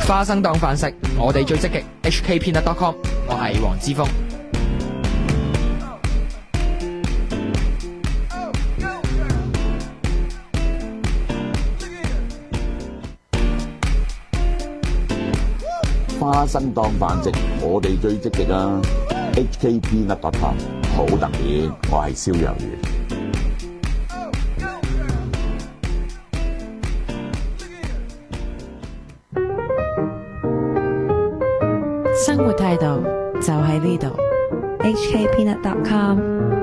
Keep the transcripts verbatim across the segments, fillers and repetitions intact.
花生當飯食，我哋最積極 H K Peanut dot com， 我係黃之鋒。 花生當飯食，我哋最積極啊 ！H K Peanut dot com 好特別，我係蕭若元。 生活態度就喺呢度 ，H K Peanut dot com。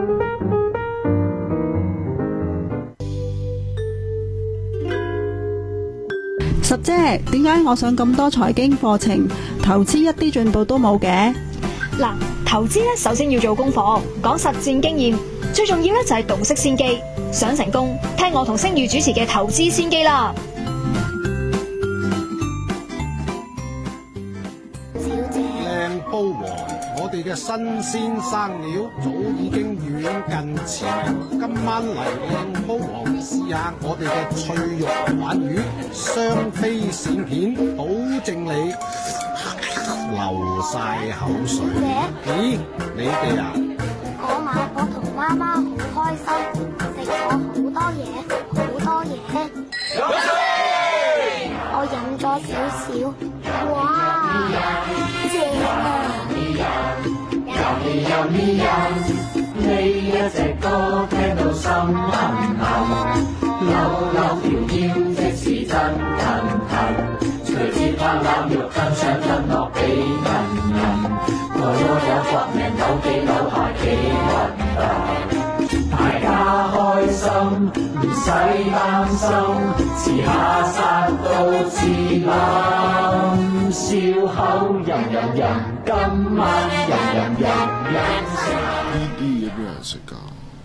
十姐，點解我上咁多財經課程，投資一啲進步都冇嘅？ 嗱，投資咧首先要做功課，講實戰經驗，最重要咧就係洞悉先機。想成功，聽我同星宇主持嘅投資先機啦。 靚煲王，我哋嘅新鮮生料早已經遠近馳名。今晚嚟靚煲王試下我哋嘅脆肉鯇魚，雙飛鱔片，保證你流晒口水。咦，你哋啊？ 我買我同媽媽好開心，食咗好多嘢，好多嘢。我飲咗少少，哇，正啊！ 呢一隻歌聽到心痕痕，扭扭條腰即是真騰騰，隨節拍攬肉更想吞落幾銀銀，我有搏命扭幾扭下幾運動，大家開心唔使擔心，遲下殺到自冧，笑口吟吟吟，今晚吟吟吟吟呢啲嘢邊有人食㗎？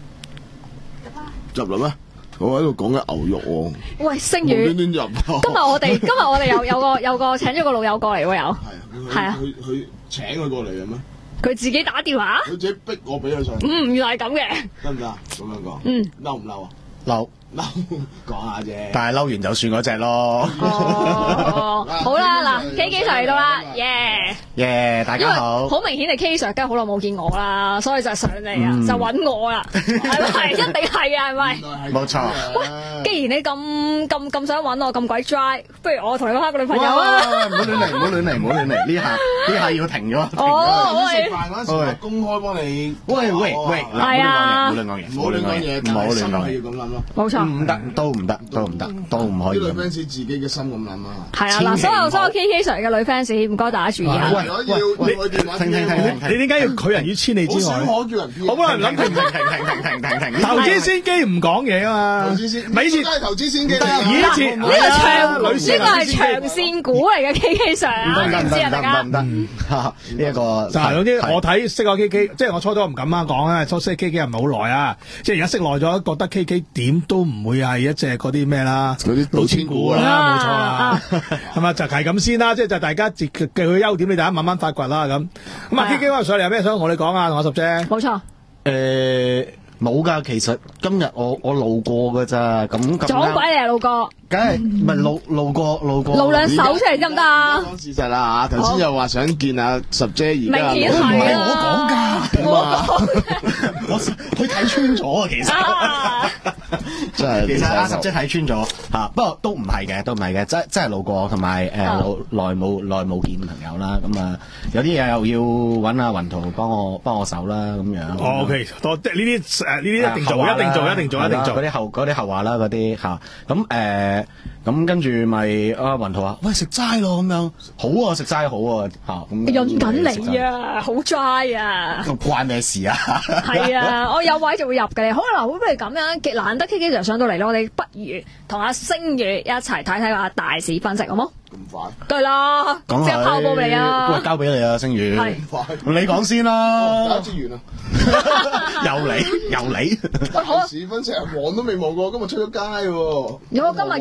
入嚟咩？我喺度講緊牛肉喎。 喂，星宇， 無端端入。 今日我哋今日我哋有有個有個請咗個老友過嚟喎，有。係啊。係啊。 佢佢請佢過嚟嘅咩？ 佢自己打電話。 佢自己逼我俾佢上。 嗯，原來係咁嘅。 得唔得啊？咁樣講。 嗯。 嬲唔嬲啊？ 嬲。 嬲，講下啫。 但係嬲完就算嗰隻咯。 哦，好啦，嗱 ，K K Sir 嚟到啦，耶！ 耶，大家好。 好明顯係 K Sir，梗係好耐冇見我啦，所以就上嚟啊，就揾我啦，係咪？一定係啊，係咪？ 冇錯。 喂，既然你咁咁咁想揾我，咁鬼 dry，不如我同你開個女朋友啊！ 唔好亂嚟，唔好亂嚟，唔好亂嚟，呢下呢下要停咗。 哦， 食飯嗰陣時，我公開幫你。 喂喂喂， 係啊， 唔好亂講嘢， 唔好亂講嘢， 唔好亂講嘢，要咁諗咯。 冇錯。 唔得，都唔得，都唔得，都唔可以。 啲女 fans 自己嘅心咁諗啊。 係啊，嗱，所有所有 K K Sir 嘅女 fans，唔該大家注意啊。 喂喂，你停停停停， 你點解要拒人於千里之外？ 好少可叫人。 好多人諗停停停停停停停停。 投資先機唔講嘢啊嘛。 投資先， 咪先。 真係投資先機。 以前呢個長，呢個係長線股嚟嘅 K K Sir 啊， 唔知啊大家。唔得，呢一個就係總之我睇識個 K K，即係我初初唔敢啱講啊，初識 K K 又唔係好耐啊，即係而家識耐咗，覺得 K K 點都唔會係一隻嗰啲咩啦， 嗰啲賭錢股啦，冇錯啦，係嘛，就係咁先啦，即係就大家嘅佢優點，你大家慢慢發掘啦咁。咁啊 K K 話上嚟有咩想同我哋講啊？同我十姐。 冇錯。 誒，冇㗎，其實今日我我路過㗎咋，咁咁。 撞鬼你啊，路過。 梗係唔係路路過路過。 露兩手出嚟得唔得啊？ 講事實啦嚇，頭先又話想見阿十姐，而家明顯係我講㗎， 我講， 我佢睇穿咗啊，其實。 真係。 其實阿十姐睇穿咗嚇，不過都唔係嘅，都唔係嘅，真真係路過，同埋誒耐冇耐冇見朋友啦，咁啊有啲嘢又要揾阿雲圖幫我幫我手啦，咁樣。 哦 OK，多呢啲誒呢啲一定做，一定做，一定做，一定做嗰啲後嗰啲後話啦，嗰啲嚇，咁誒。咁跟住咪阿雲圖話：喂，食齋咯咁樣，好啊，食齋好啊嚇咁。 潤緊你啊，好 dry 啊！ 關咩事啊？ 係啊，我有位就會入嘅。好啊，嗱，不如咁樣，難得 K K 就上到嚟咯，我哋不如同阿星宇一齊睇睇下大市分析，好冇？ 咁快？ 對啦，即係拋波俾你啊！ 喂，交俾你啊，星宇。 係。 你講先啦。 交資源啊！ 又你又你。 喂，好。 市分析黃都未望過，今日出咗街喎。 如果今日其實我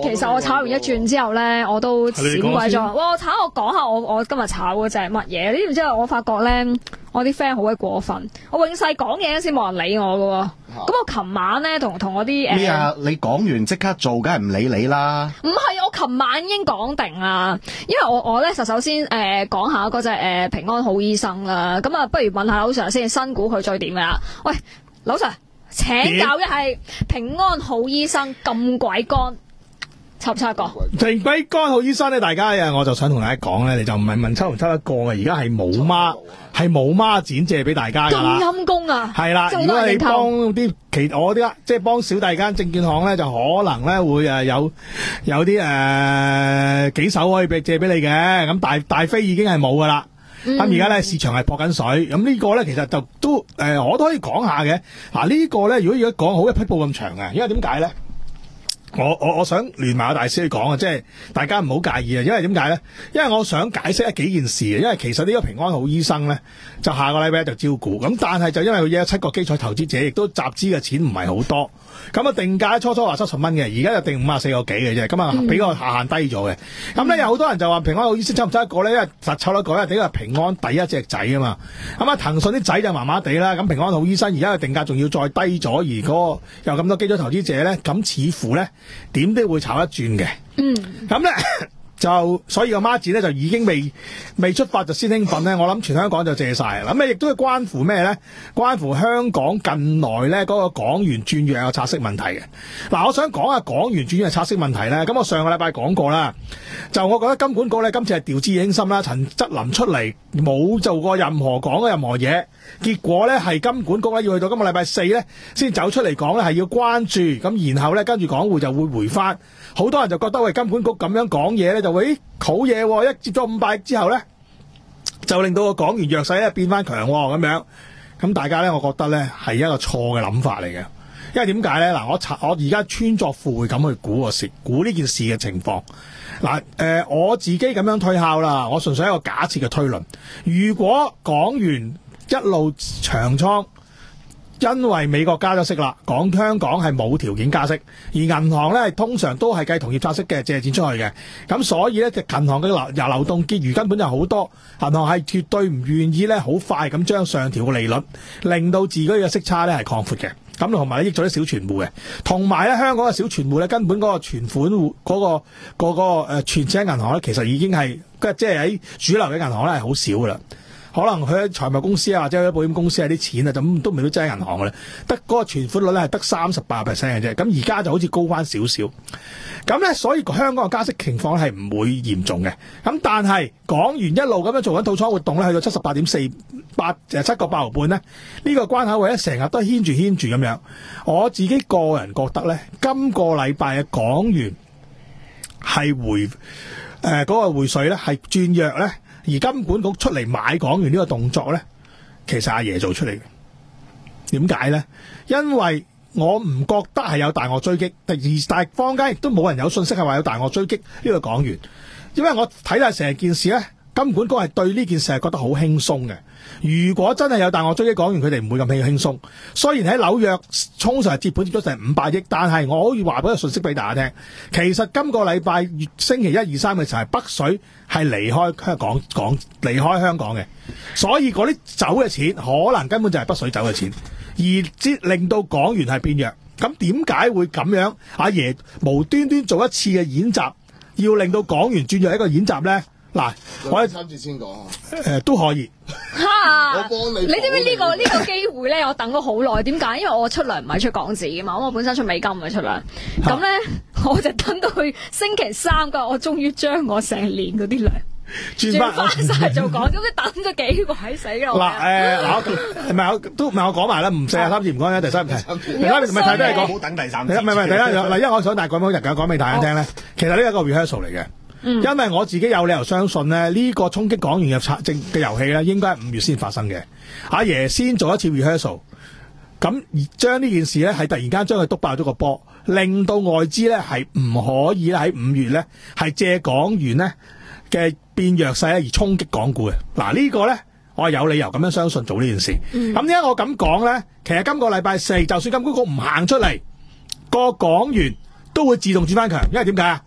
炒完一轉之後咧，我都閃鬼咗。哇！我炒我講下我我今日炒嗰隻乜嘢？呢然之後我發覺咧，我啲 friend 好鬼過分。我永世講嘢先冇人理我噶喎。咁我琴晚咧同同我啲誒咩啊？你講完即刻做，梗係唔理你啦。 唔係，我琴晚已經講定啦。因為我我咧就首先誒講、呃、下嗰隻誒平安好醫生啦。咁啊，不如問下劉 Sir 先，新股佢最點噶啦？喂，劉 Sir。請教一係平安好醫生咁鬼乾，抽唔抽一個？ 平鬼乾好醫生咧，大家啊，我就想同大家講咧，你就唔係問抽唔抽一個嘅，而家係冇孖，係冇孖展借俾大家噶啦。 咁陰公啊！ 係啦，如果你幫啲其我啲即係幫小弟間證券行咧，就可能咧會誒有有啲誒、呃、幾手可以俾借俾你嘅，咁大大飛已經係冇噶啦。咁而家咧市場係撲緊水，咁呢個咧其實就都誒、呃、我都可以講下嘅。嗱、啊這個、呢個咧如果如果講好一匹布咁長嘅，因為點解咧？我我我想連埋阿大師去講啊，即係大家唔好介意啊，因為點解咧？因為我想解釋一幾件事，因為其實呢個平安好醫生咧就下個禮拜就招股，咁但係就因為佢有七個基礎投資者，亦都集資嘅錢唔係好多，咁啊定價初初話七十蚊嘅，而家就定五十四個幾嘅啫，咁啊比個下限低咗嘅。咁咧有好多人就話平安好醫生抽唔抽一個咧？因為實抽得個咧，呢個平安第一隻仔啊嘛。咁啊騰訊啲仔就麻麻地啦，咁平安好醫生而家嘅定價仲要再低咗，而嗰個有咁多基礎投資者咧，咁似乎咧。點都會炒一轉嘅，嗯，咁咧就所以個孖展咧就已經未未出發就先興奮咧，我諗全香港就借晒，咁咧亦都係關乎咩咧？關乎香港近來咧嗰個港元轉弱嘅拆息問題嘅。嗱，我想講下港元轉弱嘅拆息問題咧，咁我上個禮拜講過啦，就我覺得金管局咧今次係掉以輕心啦，陳則霖出嚟冇做過任何講嘅任何嘢。結果咧係金管局咧要去到今個禮拜四咧先走出嚟講咧係要關注，咁然後咧跟住港匯就會回翻，好多人就覺得喂金管局咁樣講嘢咧就會好嘢，一接咗五百億之後咧就令到個港元弱勢咧變翻強咁樣，咁大家咧我覺得咧係一個錯嘅諗法嚟嘅，因為點解咧？嗱，我查我而家穿鑿附會咁去估個事，估呢件事嘅情況。嗱，誒、呃、我自己咁樣推敲啦，我純粹係一個假設嘅推論，如果港元一路長倉，因為美國加咗息啦，講香港係冇條件加息，而銀行咧通常都係計同業拆息嘅借錢出去嘅，咁所以咧銀行嘅流流動結餘根本就好多，銀行係絕對唔願意咧好快咁將上調嘅利率，令到自己嘅息差咧係擴闊嘅，咁同埋咧益咗啲小存戶嘅，同埋咧香港嘅小存戶咧根本嗰個存款戶嗰、嗰個嗰、嗰個誒、呃、存錢喺銀行咧，其實已經係即係喺主流嘅銀行咧係好少噶啦。可能佢喺財務公司啊，或者喺保險公司啊啲錢啊，咁都未必擠喺銀行嘅咧，得嗰個存款率咧係得三十八 percent 嘅啫。咁而家就好似高翻少少，咁咧所以香港嘅加息情況係唔會嚴重嘅。咁但係港元一路咁樣做緊套倉活動咧，去到七十八點四八誒七個八毫半咧，呢個關口位咧成日都牽住牽住咁樣。我自己個人覺得咧，今個禮拜嘅港元係回誒嗰、呃嗰個匯水咧係轉弱咧。而金管局出嚟買港元呢個動作咧，其實阿爺做出嚟嘅。點解咧？因為我唔覺得係有大鱷追擊，而但係坊間亦都冇人有信息係話有大鱷追擊呢個港元。因為我睇晒成件事咧，金管局係對呢件事係覺得好輕鬆嘅。如果真係有大鱷追擊港元，佢哋唔會咁輕輕鬆。雖然喺紐約通常係接盤接咗成五百億，但係我可以話俾個信息俾大家聽，其實今個禮拜星期一二三嘅時候係北水係離開香港港離開香港嘅，所以嗰啲走嘅錢可能根本就係北水走嘅錢，而之令到港元係變弱。咁點解會咁樣？阿爺無端端做一次嘅演習，要令到港元轉弱一個演習咧？嗱，我三節先講啊， 誒、呃、都可以。 哈！ 我幫你， 你知唔知呢個呢個機會咧？我等咗好耐。點解？因為我出糧唔係出港紙噶嘛，咁我本身出美金唔係出糧。咁咧，我就等到去星期三噶，我終於將我成年嗰啲糧轉翻晒做港紙，咁你等咗幾鬼死啦！ 嗱誒，唔係我都唔係我講埋啦，唔四十三節唔講啦，第三題，第三題咪睇都係講， 唔好等第三節。 唔係唔係，第一嗱，因為我想大概講日講講俾大家聽咧，其實呢一個 rehearsal 嚟嘅。嗯、因為我自己有理由相信咧，呢、這個衝擊港元嘅策政嘅遊戲咧，應該係五月先發生嘅。阿爺先做一次 rehearsal， 咁而將呢件事咧係突然間將佢篤爆咗個波，令到外資咧係唔可以喺五月咧係借港元咧嘅變弱勢咧而衝擊港股嘅。嗱、這個、呢個咧我係有理由咁樣相信做呢件事。咁點解我咁講咧？其實今個禮拜四，就算金管局唔行出嚟，個港元都會自動轉翻強，因為點解啊？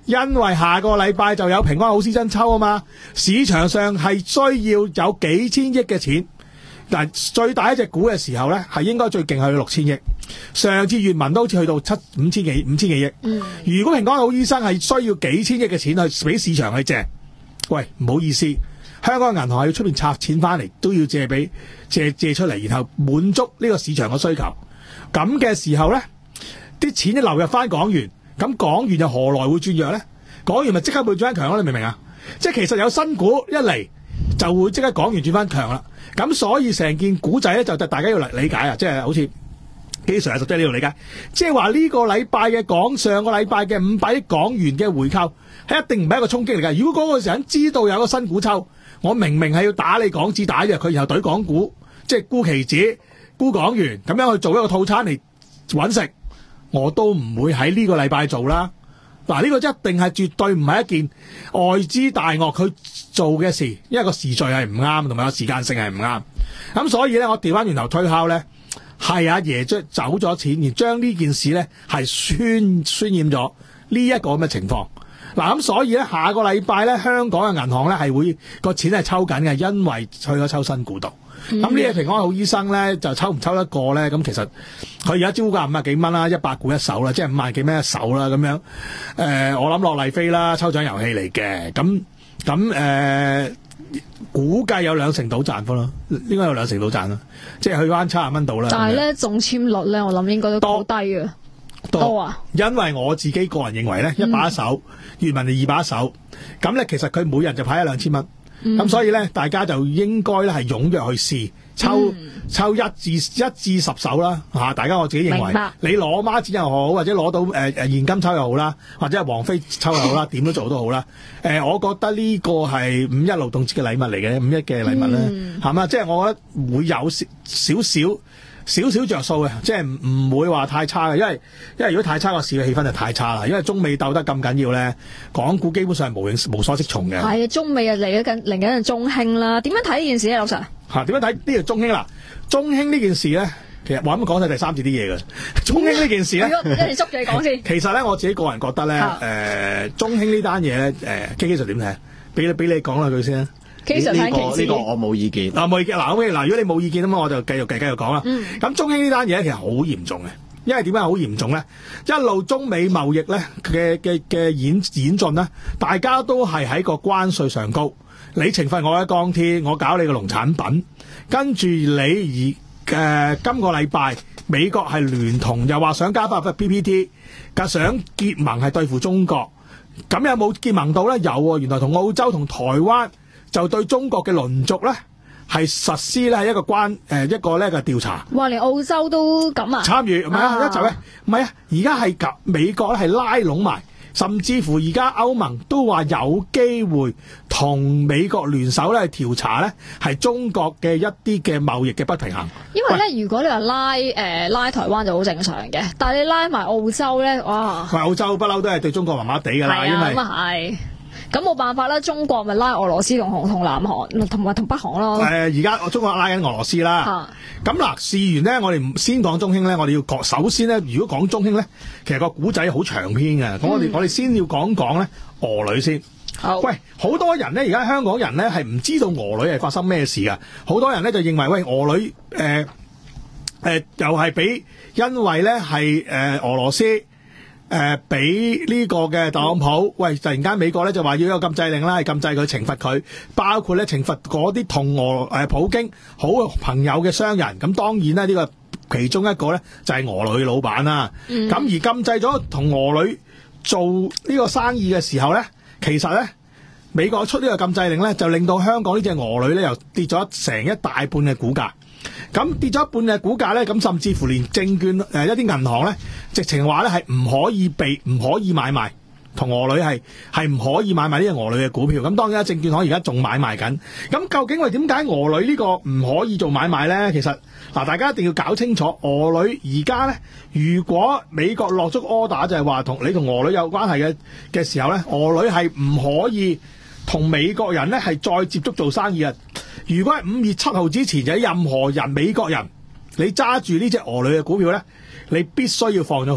因為下個禮拜就有平安好思珍抽啊嘛，市場上係需要有幾千億嘅錢。嗱，最大一隻股嘅時候咧，係應該最勁係六千億。上次粵文都好似去到七五千幾五千幾億。嗯，如果平安好醫生係需要幾千億嘅錢去俾市場去借，喂，唔好意思，香港嘅銀行係要出邊拆錢翻嚟，都要借俾借借出嚟，然後滿足呢個市場嘅需求。咁嘅時候咧，啲錢一流入翻港元，咁港元又何來會轉弱咧？港元咪即刻會轉翻強咯？你明唔明啊？即係其實有新股一嚟就會即刻港元轉翻強啦。咁所以成件古仔咧就大家要理解啊，即係好似基常實際呢度理解，即係話呢個禮拜嘅港上個禮拜嘅五百億港元嘅回購係一定唔係一個衝擊嚟㗎。如果嗰個時候知道有個新股抽，我明明係要打你港紙打弱佢，然後懟港股，即係沽期指、沽港元咁樣去做一個套餐嚟揾食，我都唔會喺呢個禮拜做啦。嗱，呢個一定係絕對唔係一件外資大鱷佢做嘅事，因為個時序係唔啱，同埋個時間性係唔啱。咁所以咧，我調翻轉頭推敲咧，係阿爺將走咗錢，而將呢件事咧係渲渲染咗呢一個咁嘅情況。嗱，咁所以咧，下個禮拜咧，香港嘅銀行咧係會個錢係抽緊嘅，因為去咗抽新股度。咁呢隻平安好醫生咧就抽唔抽得過咧？咁其實佢而家招價五啊幾蚊啦，一百股一手啦，即係五萬幾蚊一手啦咁樣。誒、呃，我諗落麗飛啦，抽獎遊戲嚟嘅。咁咁誒，估計有兩成到賺幅咯，應該有兩成到賺啦，即係去翻七十蚊到啦。 但係咧中籤率咧，我諗應該都好低嘅。多，多啊！因為我自己個人認為咧，一把一手，粵文就二把一手，咁咧其實佢每人就派一兩千蚊。咁、嗯、所以咧，大家就應該咧係踴躍去試抽、嗯、抽一至一至十手啦嚇。大家我自己認為，你攞孖展又好，或者攞到誒誒、呃、現金抽又好啦，或者係王菲抽又好啦，點都做都好啦。誒、呃，我覺得呢個係五一勞動節嘅禮物嚟嘅，五一嘅禮物咧，係、嗯、嘛？即係我覺得會有少少少。少少着數嘅，即係唔唔會話太差嘅，因為因為如果太差個市嘅氣氛就太差啦。因為中美鬥得咁緊要咧，港股基本上係無影無所適從嘅。係啊，中美啊嚟緊嚟緊中興啦。點樣睇呢件事咧，老 Sir？嚇點樣睇呢個中興啦？中興呢件事咧，其實我啱啱講晒第三節啲嘢嘅。中興呢件事咧，一齊捉住你講先。其實咧，我自己個人覺得咧，誒、呃、中興呢單嘢咧，誒、呃、K K Sir 點睇？俾俾你講兩句先啊。呢、這個呢、這個我冇意見。嗱冇意見，嗱 OK，嗱如果你冇意見咁，我就繼續繼繼續講啦。咁、嗯、中興呢單嘢其實好嚴重嘅，因為點解好嚴重咧？一路中美貿易咧嘅嘅嘅演演進咧，大家都係喺個關稅上高，你懲罰我嘅鋼鐵，我搞你個農產品，跟住你而誒、呃、今個禮拜美國係聯同又話想加翻 P P T， 想結盟係對付中國，咁有冇結盟到咧？有喎，原來同澳洲同台灣。就對中國嘅鄰族咧，係實施咧係一個關誒、呃、一個咧嘅調查。哇！連澳洲都咁啊？參與唔係啊？一就咧唔係啊！而家係及美國咧係拉攏埋，甚至乎而家歐盟都話有機會同美國聯手咧調查咧係中國嘅一啲嘅貿易嘅不平衡。因為咧，如果你話拉誒、呃、拉台灣就好正常嘅，但係你拉埋澳洲咧，哇！喂，澳洲不嬲都係對中國麻麻地㗎啦，啊、因為咁啊係。咁冇辦法啦，中國咪拉俄羅斯同紅同南韓同埋同北韓咯。誒、呃，而家中國拉緊俄羅斯啦。咁嗱，試完咧，我哋先講中興咧，我哋要講首先咧，如果講中興咧，其實個古仔好長篇嘅。咁、嗯、我哋我哋先要講講咧俄女先。好。喂，好多人咧，而家香港人咧係唔知道俄女係發生咩事㗎。好多人咧就認為喂俄女誒誒、呃呃、又係俾因為咧係誒俄羅斯。誒、呃，俾呢個嘅特朗普，喂，突然間美國咧就話要有禁制令啦，係禁制佢懲罰佢，包括咧懲罰嗰啲同俄誒、呃、普京好朋友嘅商人。咁當然咧呢、這個其中一個咧就係、是、俄女老闆啦。咁、嗯、而禁制咗同俄女做呢個生意嘅時候咧，其實咧美國出呢個禁制令咧，就令到香港呢隻俄女咧又跌咗成一大半嘅股價。咁跌咗一半嘅股價咧，咁甚至乎連證券誒、呃、一啲銀行咧，直情話咧係唔可以被唔可以買賣同俄女係係唔可以買賣呢隻俄女嘅股票。咁當然啦，證券行而家仲買賣緊。咁究竟為點解俄女呢個唔可以做買賣咧？其實嗱，大家一定要搞清楚，俄女而家咧，如果美國落足 order 就係話同你同俄女有關係嘅嘅時候咧，俄女係唔可以同美國人咧係再接觸做生意啊！如果係五月七號之前有任何人美國人，你揸住呢隻俄女嘅股票咧，你必須要放咗佢。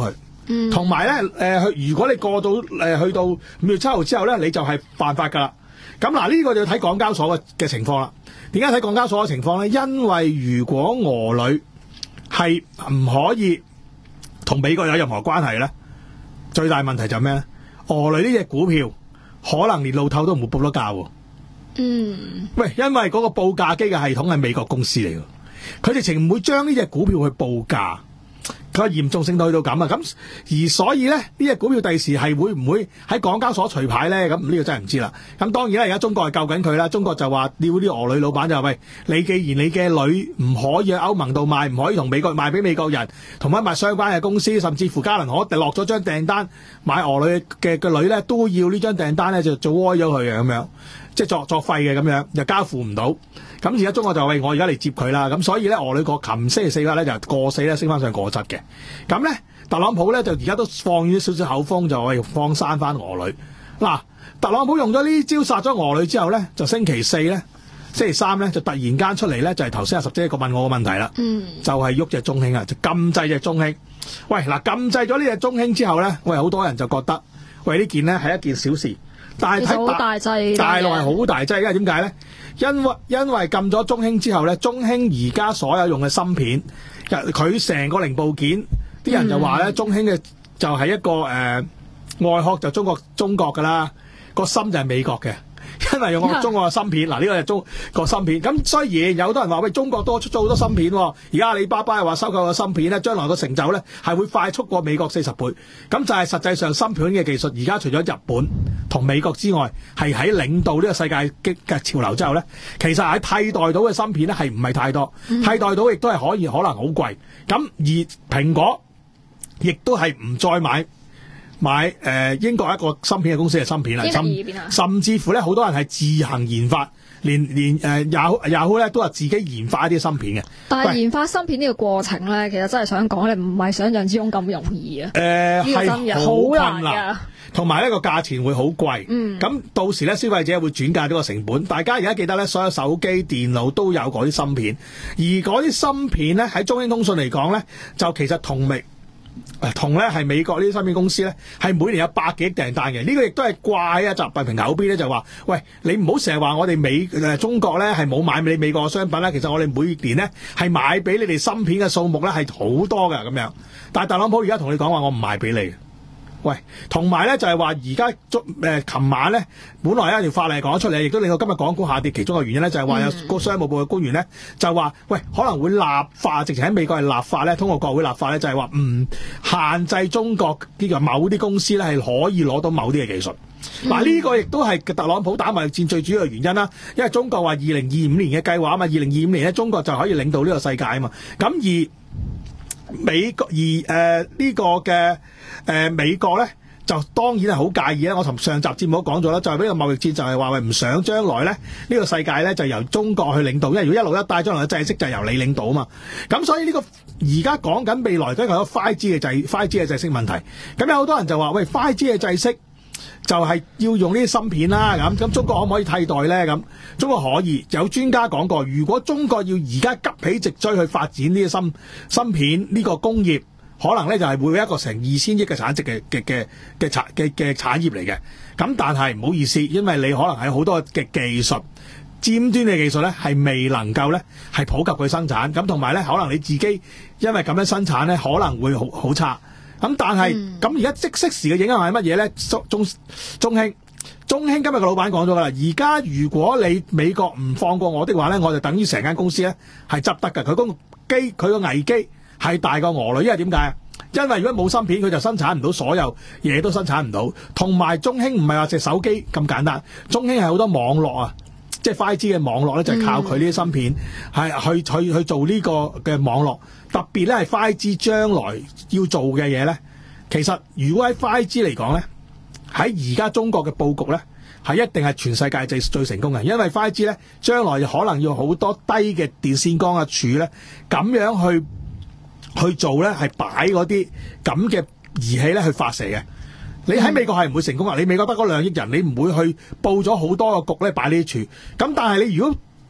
嗯， 同埋咧誒，如果你過到誒、呃、去到五月七號之後咧，你就係犯法㗎啦。咁嗱，呢個就要睇港交所嘅嘅情況啦。點解睇港交所嘅情況咧？因為如果俄女係唔可以同美國有任何關係咧，最大問題就係咩咧？俄女呢隻股票可能連路透都唔會報得價喎。 嗯， 喂，因為嗰個報價機嘅系統係美國公司嚟嘅，佢直情唔會將呢隻股票去報價。佢個嚴重性到去到咁啊！咁而所以咧，呢隻股票第時係會唔會喺港交所除牌咧？咁呢個真係唔知啦。咁當然啦，而家中國係救緊佢啦。中國就話要啲俄女老闆就話：喂，你既然你嘅女唔可以喺歐盟度賣，唔可以同美國賣俾美國人，同埋賣相關嘅公司，甚至乎加能可落咗張訂單買俄女嘅嘅女咧，都要呢張訂單咧就做歪咗佢嘅咁樣。即係作作廢嘅咁樣，又交付唔到。咁而家中國就喂，我而家嚟接佢啦。咁所以咧，俄女國琴星期四日咧就過四咧升翻上過七嘅。咁咧，特朗普咧就而家都放咗少少口風，就喂放生翻俄女。嗱，特朗普用咗呢招殺咗俄女之後咧，就星期四咧、星期三咧就突然間出嚟咧，就係頭先阿十姐一個問我個問題啦。嗯，就係喐隻中興啊，就禁制隻中興。喂，嗱，禁制咗呢隻中興之後咧，喂，好多人就覺得喂呢件咧係一件小事。但係睇大大陸係好大劑，因為點解咧？因為因為禁咗中興之後咧，中興而家所有用嘅芯片，佢成個零部件，啲人就話咧，中興嘅就係一個誒、呃、外殼就中國中國㗎啦，個芯就係美國嘅。因為用我中國嘅芯片，嗱呢個係中國芯片。咁雖然有好多人話喂，中國多出咗好多芯片，而家阿里巴巴又話收購個芯片咧，將來個成就咧係會快速過美國四十倍。咁就係實際上芯片嘅技術，而家除咗日本同美國之外，係喺領導呢個世界嘅潮流之後咧，其實喺替代到嘅芯片咧係唔係太多，嗯、替代到亦都係可以可能好貴。咁而蘋果亦都係唔再買。買誒、呃、英國一個芯片嘅公司嘅芯片啦，甚甚至乎咧好多人係自行研發，連連誒 Yahoo Yahoo 咧都係自己研發一啲芯片嘅。 但係研發芯片呢個過程咧，其實真係想講咧，唔係想象之中咁容易啊。誒係好困難，同埋呢個價錢會好貴。嗯，咁到時咧消費者會轉嫁呢個成本。大家而家記得咧，所有手機、電腦都有嗰啲芯片，而嗰啲芯片咧喺中興通訊嚟講咧，就其實同美。同咧係美國呢啲芯片公司咧，係每年有百幾億訂單嘅。呢、這個亦都係怪啊！習近平口邊咧就話：喂，你唔好成日話我哋美誒、呃、中國咧係冇買俾你美國嘅商品啦。其實我哋每年咧係買俾你哋芯片嘅數目咧係好多㗎咁樣。但係特朗普而家同你講話，我唔賣俾你。喂，同埋咧就係話而家誒琴晚咧，本來有一條法例講咗出嚟，亦都令到今日港股下跌。其中嘅原因咧就係話有個商務部嘅官員咧就話：喂，可能會立法，直情喺美國係立法咧，通過國會立法咧，就係話唔限制中國呢個某啲公司咧係可以攞到某啲嘅技術。嗱、嗯，呢個亦都係特朗普打貿易戰最主要嘅原因啦。因為中國話二零二五年嘅計劃啊嘛，二零二五年咧中國就可以領導呢個世界啊嘛。咁而美國而誒呢、呃這個嘅誒、呃、美國咧就當然係好介意咧。我同上集節目都講咗啦，就係、是、呢個貿易戰就係話喂唔想將來咧呢、這個世界咧就由中國去領導，因為如果一路一帶將來嘅制式就係由你領導啊嘛。咁所以呢、這個而家講緊未來都係有 five G 嘅制 five G 嘅制式問題。咁有好多人就話喂 five G 嘅制式就係要用呢啲芯片啦，咁咁中國可唔可以替代咧？咁中國可以，有專家講過，如果中國要而家急起直追去發展呢啲芯芯片呢個工業，可能咧就係會有一個成二千億嘅產值嘅嘅嘅嘅產嘅嘅產業嚟嘅。咁但係唔好意思，因為你可能係好多嘅技術尖端嘅技術咧，係未能夠咧係普及佢生產。咁同埋咧，可能你自己因為咁樣生產咧，可能會好好差。咁但係咁而家即即時嘅影響係乜嘢咧？中中中興中興今日個老闆講咗噶啦，而家如果你美國唔放過我的話咧，我就等於成間公司咧係執得㗎。佢個機佢個危機係大過俄女，因為點解啊？因為如果冇芯片，佢就生產唔到，所有嘢都生產唔到。同埋中興唔係話隻手機咁簡單，中興係好多網絡啊，即係 five G 嘅網絡咧，就係靠佢呢啲芯片係、嗯、去去去做呢個嘅網絡。特別咧係 five G 將來要做嘅嘢咧，其實如果喺 five G 嚟講咧，喺而家中國嘅佈局咧，係一定係全世界最最成功嘅，因為 five G 咧將來可能要好多低嘅電線桿嘅柱咧，咁樣去去做咧，係擺嗰啲咁嘅儀器咧去發射嘅。你喺美國係唔會成功啊！你美國得嗰兩億人，你唔會去佈咗好多個局咧擺呢啲柱。咁但係你如果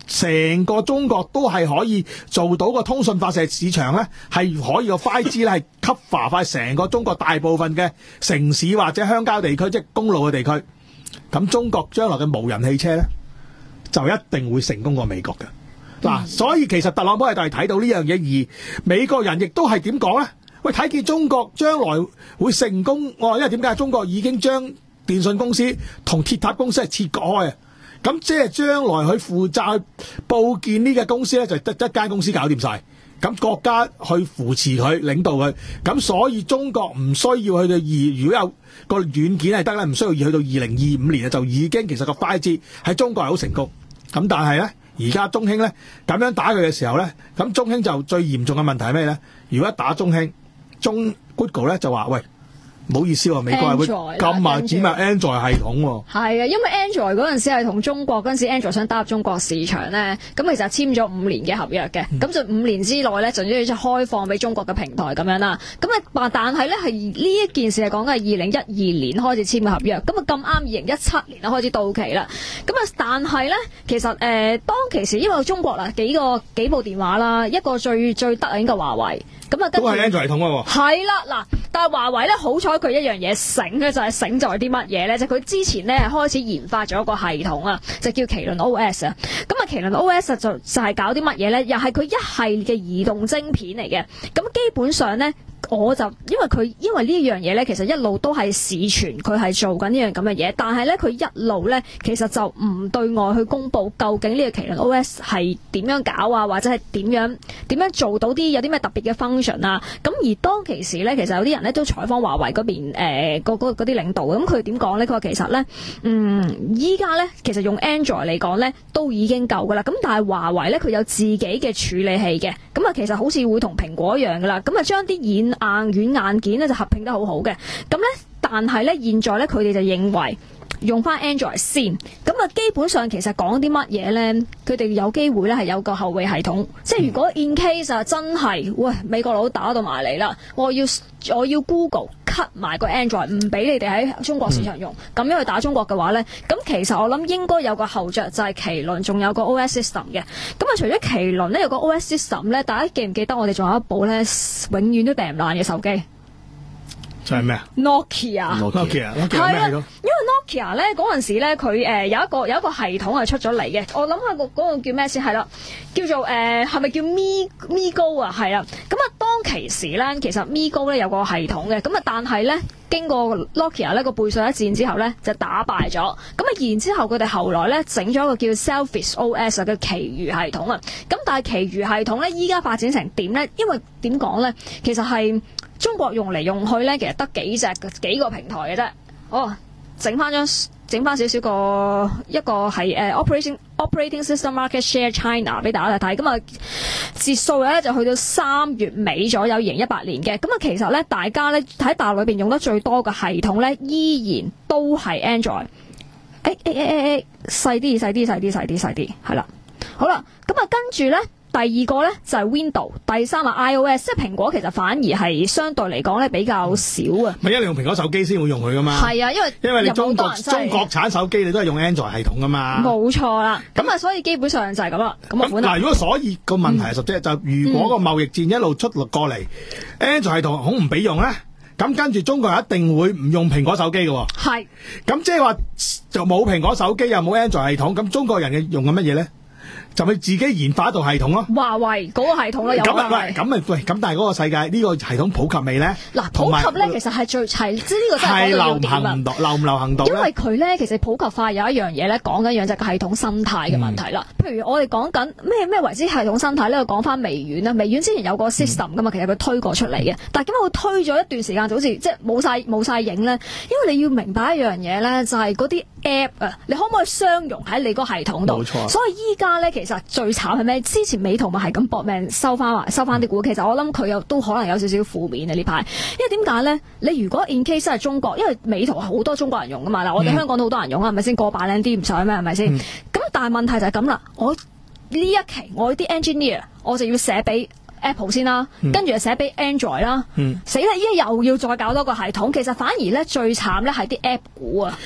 成個中國都係可以做到個通訊發射市場咧，係可以個 五 G 咧係 cover 翻成個中國大部分嘅城市或者鄉郊地區，即係公路嘅地區。咁中國將來嘅無人汽車咧，就一定會成功過美國嘅。嗱、嗯，所以其實特朗普係睇到呢樣嘢，而美國人亦都係點講咧？喂，睇見中國將來會成功，我話因為點解中國已經將電信公司同鐵塔公司係切割開啊？咁即係將來佢負責佈建呢個公司咧，就得一間公司搞掂晒。咁國家去扶持佢、領導佢。咁所以中國唔需要去到二，如果有個軟件係得咧，唔需要去到二零二五年啊，就已經其實個 五 G 喺中國係好成功。咁但係咧，而家中興咧咁樣打佢嘅時候咧，咁中興就最嚴重嘅問題係咩咧？如果一打中興，中 Google 咧就話喂。唔好意思喎，美國係會禁埋指埋 Android 系統喎。 係啊，因為 Android 嗰陣時係同中國嗰陣時 Android 想打入中國市場咧，咁其實簽咗五年嘅合約嘅，咁、嗯、就五年之內咧就要開放俾中國嘅平台咁樣啦。咁啊，但係咧係呢一件事係講緊係二零一二年開始簽嘅合約，咁啊咁啱二零一七年開始到期啦。咁啊，但係咧其實誒、呃、當其時因為中國啦幾個幾部電話啦，一個最最得啊應該華為。咁啊，都係 Android 系統喎。係啦，嗱，但係華為咧好彩佢一樣嘢醒嘅就係醒在啲乜嘢咧？就佢、是、之前咧係開始研發咗一個系統啊，就叫麒麟 O S 啊。咁啊，麒麟 O S 就就係搞啲乜嘢咧？又係佢一系列嘅移動晶片嚟嘅。咁基本上咧。我就因為佢因為呢樣嘢咧，其實一路都係市傳佢係做緊呢樣咁嘅嘢，但係咧佢一路咧其實就唔對外去公佈究竟呢個麒麟 O S 係點樣搞啊，或者係點樣點樣做到啲有啲咩特別嘅 function 啊。咁而當其時咧，其實有啲人咧都採訪華為嗰邊誒嗰啲領導，咁佢點講咧？佢話其實咧，嗯，依家咧其實用 Android 嚟講咧都已經夠噶啦。咁但係華為咧佢有自己嘅處理器嘅，咁啊其實好似會同蘋果一樣噶啦。咁啊將啲軟硬軟硬件咧就合併得好好嘅，咁咧但係咧現在咧佢哋就認為用翻 Android 先，咁啊基本上其實講啲乜嘢咧，佢哋有機會咧係有個後備系統，即係如果 in case 啊真係喂美國佬打到埋嚟啦，我要我要 Google cut 埋個 Android 唔俾你哋喺中國市場用，咁、嗯、樣去打中國嘅話咧，咁其實我諗應該有個後着就係麒麟，仲有個 O S system 嘅。咁啊除咗麒麟咧有個 O S system 咧，大家記唔記得我哋仲有一部咧永遠都掟唔爛嘅手機？ 就係咩啊 ？Nokia，Nokia，係啊，因為 Nokia 咧嗰陣時咧佢誒有一個有一個系統係出咗嚟嘅，我諗下個嗰個叫咩先係啦，叫做誒係咪叫 Mi MiGo 啊？係啦，咁啊當其時咧其實 MiGo 咧有個系統嘅，咁啊但係咧經過 Nokia 呢個背水一戰之後咧就打敗咗，咁啊然之後佢哋後來咧整咗一個叫 Selfish O S 嘅其餘系統啊，咁但係其餘系統咧依家發展成點咧？因為點講咧，其實係。中國用嚟用去咧，其實得幾隻幾個平台嘅啫。哦，整翻張整翻少少個一個係誒、uh, operating operating system market share China 俾大家睇。咁啊，節數咧就去到三月尾左右，二零一八年嘅。咁啊，其實咧大家咧喺大陸裏邊用得最多嘅系統咧，依然都係 Android。誒誒誒誒誒，細啲細啲細啲細啲細啲，係啦。好啦，咁啊跟住咧。第二個咧就係 Windows， 第三係 iOS， 即係蘋果其實反而係相對嚟講咧比較少啊。 咪一定用蘋果手機先會用佢噶嘛？係啊，因為因為你中國中國產手機你都係用 Android 系統噶嘛。冇錯啦，咁啊所以基本上就係咁啦。咁嗱，如果所以個問題係實質就如果個貿易戰一路出落過嚟、嗯、，Android 系統好唔俾用咧，咁跟住中國人一定會唔用蘋果手機嘅喎。係。咁即係話就冇蘋果手機又冇 Android 系統，咁中國人嘅用緊乜嘢咧？就佢自己研發一套系統咯，華為嗰個系統咯，有華為。咁咪喂，咁但係嗰個世界呢、呢個系統普及未咧？嗱，普及咧其實係最係，即係呢個真係流行唔到，流唔流行到？因為佢咧其實普及化有一樣嘢咧，講緊樣就係個系統生態嘅問題啦、嗯。譬如我哋講緊咩咩為之系統生態咧，講翻微軟啦，微軟之前有個 system 噶嘛、嗯，其實佢推過出嚟嘅，但係點解佢推咗一段時間就好似即係冇晒冇晒影咧？因為你要明白一樣嘢咧，就係嗰啲 app 啊，你可唔可以相容喺你個系統度？冇錯。所以依家咧其實最慘係咩？之前美圖咪係咁搏命收翻埋收翻啲股，其實我諗佢又都可能有少少負面啊呢排。因為點解咧？你如果 in case 係中國，因為美圖係好多中國人用噶嘛，嗱、嗯、我哋香港都好多人用啊，係咪先？過百靚啲唔使咩？係咪先？咁、嗯、但係問題就係咁啦，我呢一期我啲 engineer 我就要寫俾 Apple 先啦，嗯、跟住就寫俾 Android 啦，死啦！依家又要再搞多個系統，其實反而咧最慘咧係啲 app 股啊。喂！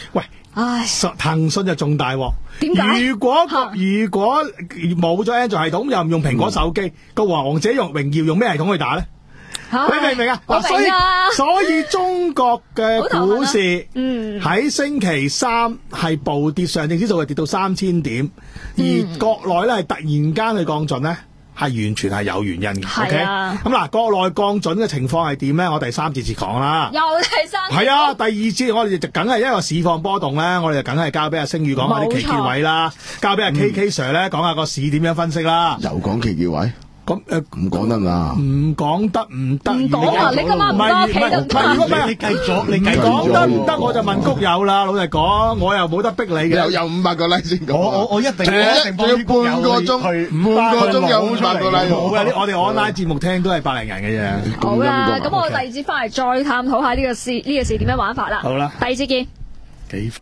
唉， 騰訊就仲大鑊。 點解？ 如果如果冇咗 Android 系統，又唔用蘋果手機，個王者用榮耀用咩系統去打咧？你明唔明啊？嗱，所以所以中國嘅股市喺星期三係暴跌，上證指數係跌到三千點，而國內咧係突然間去降準咧，係完全係有原因嘅。OK，咁嗱，國內降準嘅情況係點咧？我第三節節講啦。 又第三節。 係啊，第二節我哋就梗係因為市況波動咧，我哋就梗係交俾阿星宇講下啲期結位啦，交俾阿 K K Sir 咧講下個市點樣分析啦。 又講期結位。咁誒唔講得啦， 唔講得唔得？ 唔講啊！你今晚唔多企得唔得？你繼續，你繼續講得唔得？我就問谷友啦，老實講，我又冇得逼你嘅。 有有五百個 like 先講。 我我我一定一定幫啲谷友半個鐘，半個鐘有五百個 like。 冇嘅，我哋 online 節目聽都係百零人嘅啫。 好啦，咁我第二節翻嚟再探討下呢個市呢個市點樣玩法啦。 好啦， 第二節見。 幾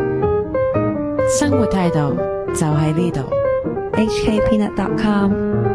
生活態度就喺呢度。H K Peanut dot com